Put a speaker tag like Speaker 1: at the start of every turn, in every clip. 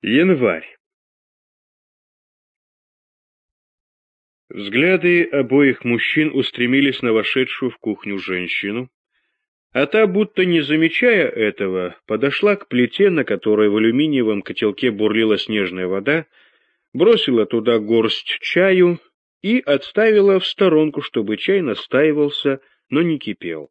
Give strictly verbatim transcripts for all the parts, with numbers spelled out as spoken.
Speaker 1: Январь. Взгляды обоих мужчин устремились на вошедшую в кухню женщину, а та, будто не замечая этого, подошла к плите, на которой в алюминиевом котелке бурлила снежная вода, бросила туда горсть чаю и отставила в сторонку, чтобы чай настаивался, но не кипел.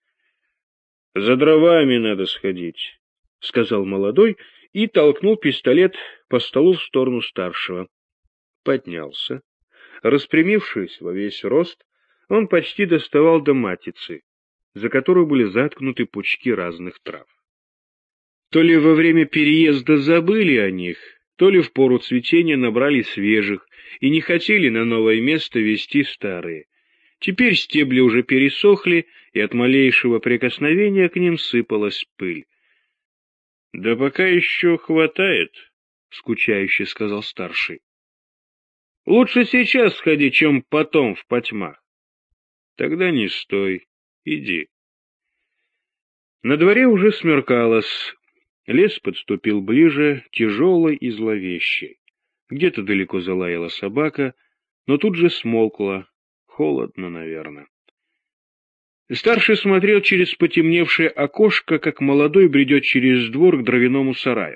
Speaker 1: — За дровами надо сходить, — сказал молодой и толкнул пистолет по столу в сторону старшего. Поднялся. Распрямившись во весь рост, он почти доставал до матицы, за которую были заткнуты пучки разных трав. То ли во время переезда забыли о них, то ли в пору цветения набрали свежих и не хотели на новое место везти старые. Теперь стебли уже пересохли, и от малейшего прикосновения к ним сыпалась пыль. — Да пока еще хватает, — скучающе сказал старший. — Лучше сейчас сходи, чем потом в потьмах. — Тогда не стой, иди. На дворе уже смеркалось. Лес подступил ближе, тяжелый и зловещий. Где-то далеко залаяла собака, но тут же смолкла. Холодно, наверное. Старший смотрел через потемневшее окошко, как молодой бредет через двор к дровяному сараю.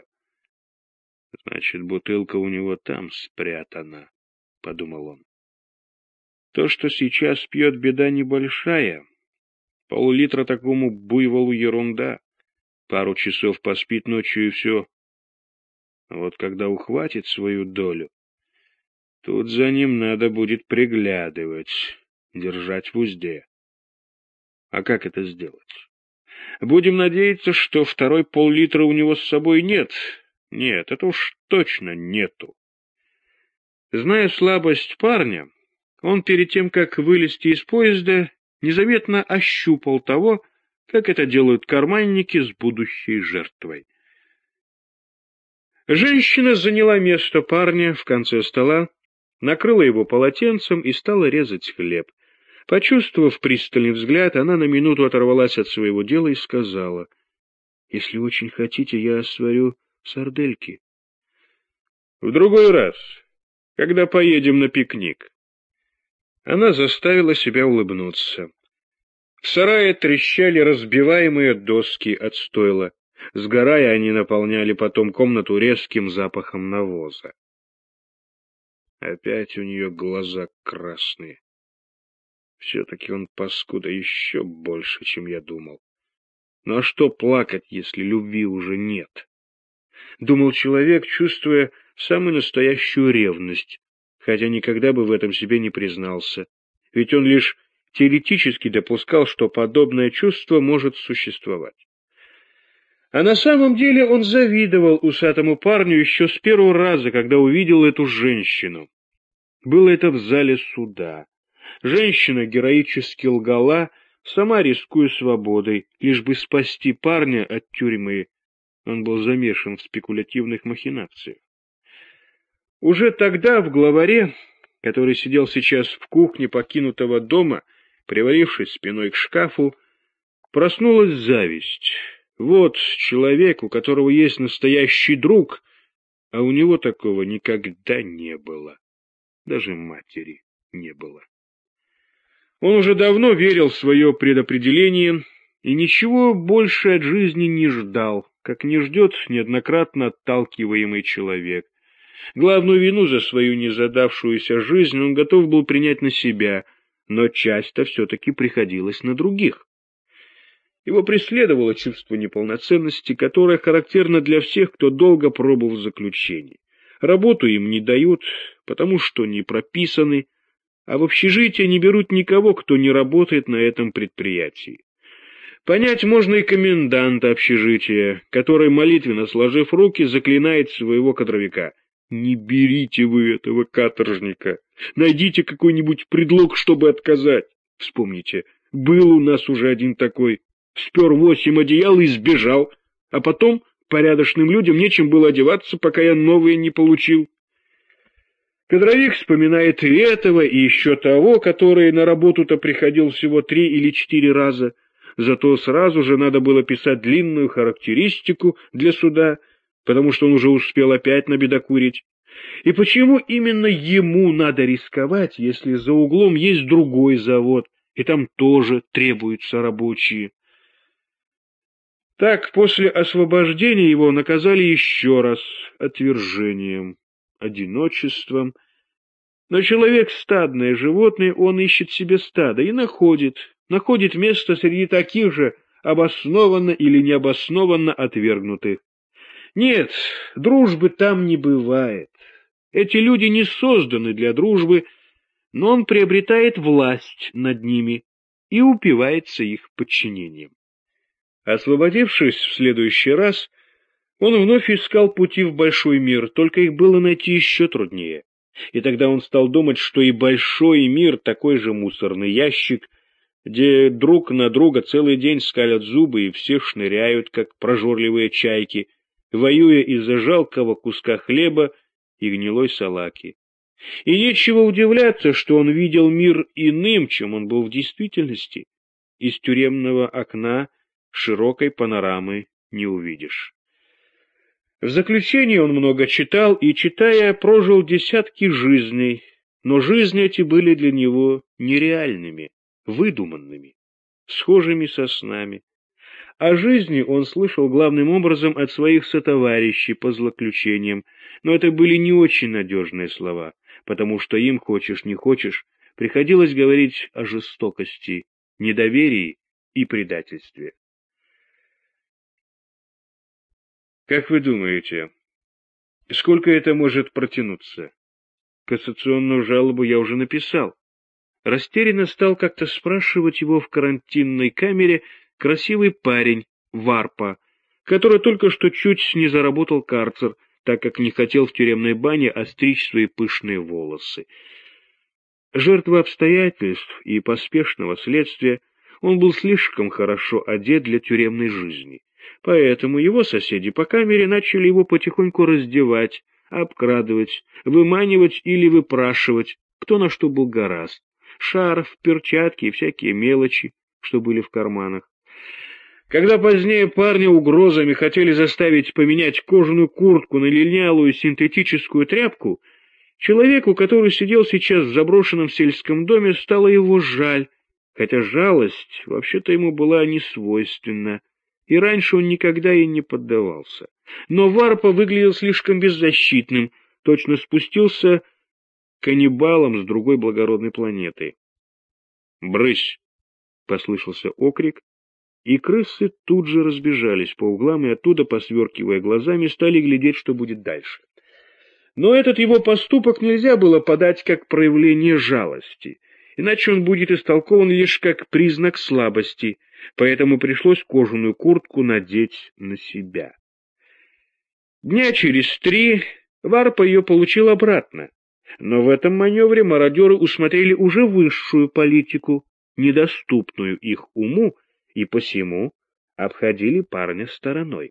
Speaker 1: — Значит, бутылка у него там спрятана, — подумал он. То, что сейчас пьет, беда небольшая. Пол-литра такому буйволу ерунда. Пару часов поспит ночью и все. Вот когда ухватит свою долю, тут за ним надо будет приглядывать, держать в узде. А как это сделать? Будем надеяться, что второй пол-литра у него с собой нет. Нет, это уж точно нету. Зная слабость парня, он перед тем, как вылезти из поезда, незаметно ощупал того, как это делают карманники с будущей жертвой. Женщина заняла место парня в конце стола, накрыла его полотенцем и стала резать хлеб. Почувствовав пристальный взгляд, она на минуту оторвалась от своего дела и сказала: — Если очень хотите, я сварю сардельки. — В другой раз, когда поедем на пикник. Она заставила себя улыбнуться. В сарае трещали разбиваемые доски от стойла. Сгорая, они наполняли потом комнату резким запахом навоза. Опять у нее глаза красные. Все-таки он паскуда еще больше, чем я думал. Ну а что плакать, если любви уже нет? Думал человек, чувствуя самую настоящую ревность, хотя никогда бы в этом себе не признался, ведь он лишь теоретически допускал, что подобное чувство может существовать. А на самом деле он завидовал усатому парню еще с первого раза, когда увидел эту женщину. Было это в зале суда. Женщина героически лгала, сама рискуя свободой, лишь бы спасти парня от тюрьмы. Он был замешан в спекулятивных махинациях. Уже тогда в главаре, который сидел сейчас в кухне покинутого дома, привалившись спиной к шкафу, проснулась зависть. Вот человек, у которого есть настоящий друг, а у него такого никогда не было. Даже матери не было. Он уже давно верил в свое предопределение и ничего больше от жизни не ждал, как не ждет неоднократно отталкиваемый человек. Главную вину за свою незадавшуюся жизнь он готов был принять на себя, но часть-то все-таки приходилась на других. Его преследовало чувство неполноценности, которое характерно для всех, кто долго пробыл в заключении. Работу им не дают, потому что не прописаны, а в общежитие не берут никого, кто не работает на этом предприятии. Понять можно и коменданта общежития, который, молитвенно сложив руки, заклинает своего кадровика: «Не берите вы этого каторжника, найдите какой-нибудь предлог, чтобы отказать. Вспомните, был у нас уже один такой, спер восемь одеял и сбежал, а потом порядочным людям нечем было одеваться, пока я новые не получил». Кадровик вспоминает и этого, и еще того, который на работу-то приходил всего три или четыре раза. Зато сразу же надо было писать длинную характеристику для суда, потому что он уже успел опять набедокурить? И почему именно ему надо рисковать, если за углом есть другой завод, и там тоже требуются рабочие? Так, после освобождения его наказали еще раз отвержением, одиночеством. Но человек — стадное животное, он ищет себе стадо и находит, находит место среди таких же обоснованно или необоснованно отвергнутых. Нет, дружбы там не бывает. Эти люди не созданы для дружбы, но он приобретает власть над ними и упивается их подчинением. Освободившись в следующий раз, он вновь искал пути в большой мир, только их было найти еще труднее. И тогда он стал думать, что и большой мир такой же мусорный ящик, где друг на друга целый день скалят зубы и все шныряют, как прожорливые чайки, воюя из-за жалкого куска хлеба и гнилой салаки. И нечего удивляться, что он видел мир иным, чем он был в действительности. Из тюремного окна широкой панорамы не увидишь. В заключение он много читал и, читая, прожил десятки жизней, но жизни эти были для него нереальными, выдуманными, схожими со снами. О жизни он слышал главным образом от своих сотоварищей по злоключениям, но это были не очень надежные слова, потому что им, хочешь не хочешь, приходилось говорить о жестокости, недоверии и предательстве. Как вы думаете, сколько это может протянуться? Кассационную жалобу я уже написал. Растерянно стал как-то спрашивать его в карантинной камере красивый парень, Варпа, который только что чуть не заработал карцер, так как не хотел в тюремной бане остричь свои пышные волосы. Жертва обстоятельств и поспешного следствия, он был слишком хорошо одет для тюремной жизни. Поэтому его соседи по камере начали его потихоньку раздевать, обкрадывать, выманивать или выпрашивать, кто на что был горазд. Шарф, перчатки и всякие мелочи, что были в карманах. Когда позднее парня угрозами хотели заставить поменять кожаную куртку на линялую синтетическую тряпку, человеку, который сидел сейчас в заброшенном сельском доме, стало его жаль, хотя жалость вообще-то ему была не свойственна, и раньше он никогда ей не поддавался. Но Варпа выглядел слишком беззащитным, точно спустился каннибалом с другой благородной планеты. «Брысь!» — послышался окрик, и крысы тут же разбежались по углам и оттуда, посверкивая глазами, стали глядеть, что будет дальше. Но этот его поступок нельзя было подать как проявление жалости, иначе он будет истолкован лишь как признак слабости, поэтому пришлось кожаную куртку надеть на себя. Дня через три Варпа ее получил обратно, но в этом маневре мародеры усмотрели уже высшую политику, недоступную их уму, и посему обходили парня стороной.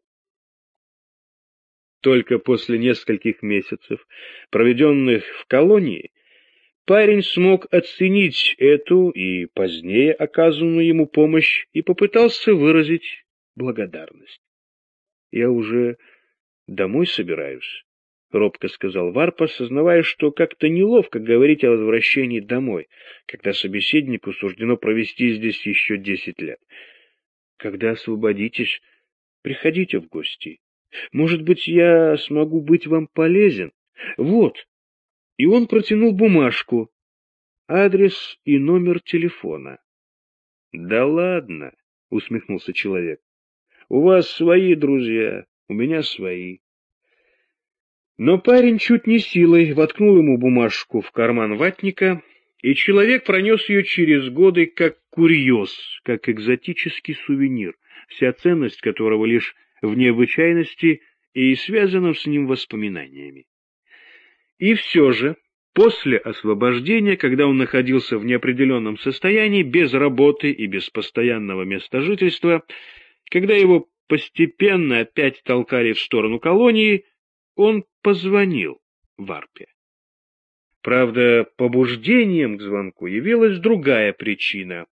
Speaker 1: Только после нескольких месяцев, проведенных в колонии, парень смог оценить эту и позднее оказанную ему помощь и попытался выразить благодарность. «Я уже домой собираюсь», — робко сказал Варпа, сознавая, что как-то неловко говорить о возвращении домой, когда собеседнику суждено провести здесь еще десять лет. «Когда освободитесь, приходите в гости. Может быть, я смогу быть вам полезен? Вот». И он протянул бумажку, адрес и номер телефона. «Да ладно», — усмехнулся человек, — «у вас свои друзья, у меня свои». Но парень чуть не силой воткнул ему бумажку в карман ватника, и человек пронес ее через годы как курьез, как экзотический сувенир, вся ценность которого лишь в необычайности и связанном с ним воспоминаниями. И все же, после освобождения, когда он находился в неопределенном состоянии, без работы и без постоянного места жительства, когда его постепенно опять толкали в сторону колонии, он позвонил Варпе. Правда, побуждением к звонку явилась другая причина.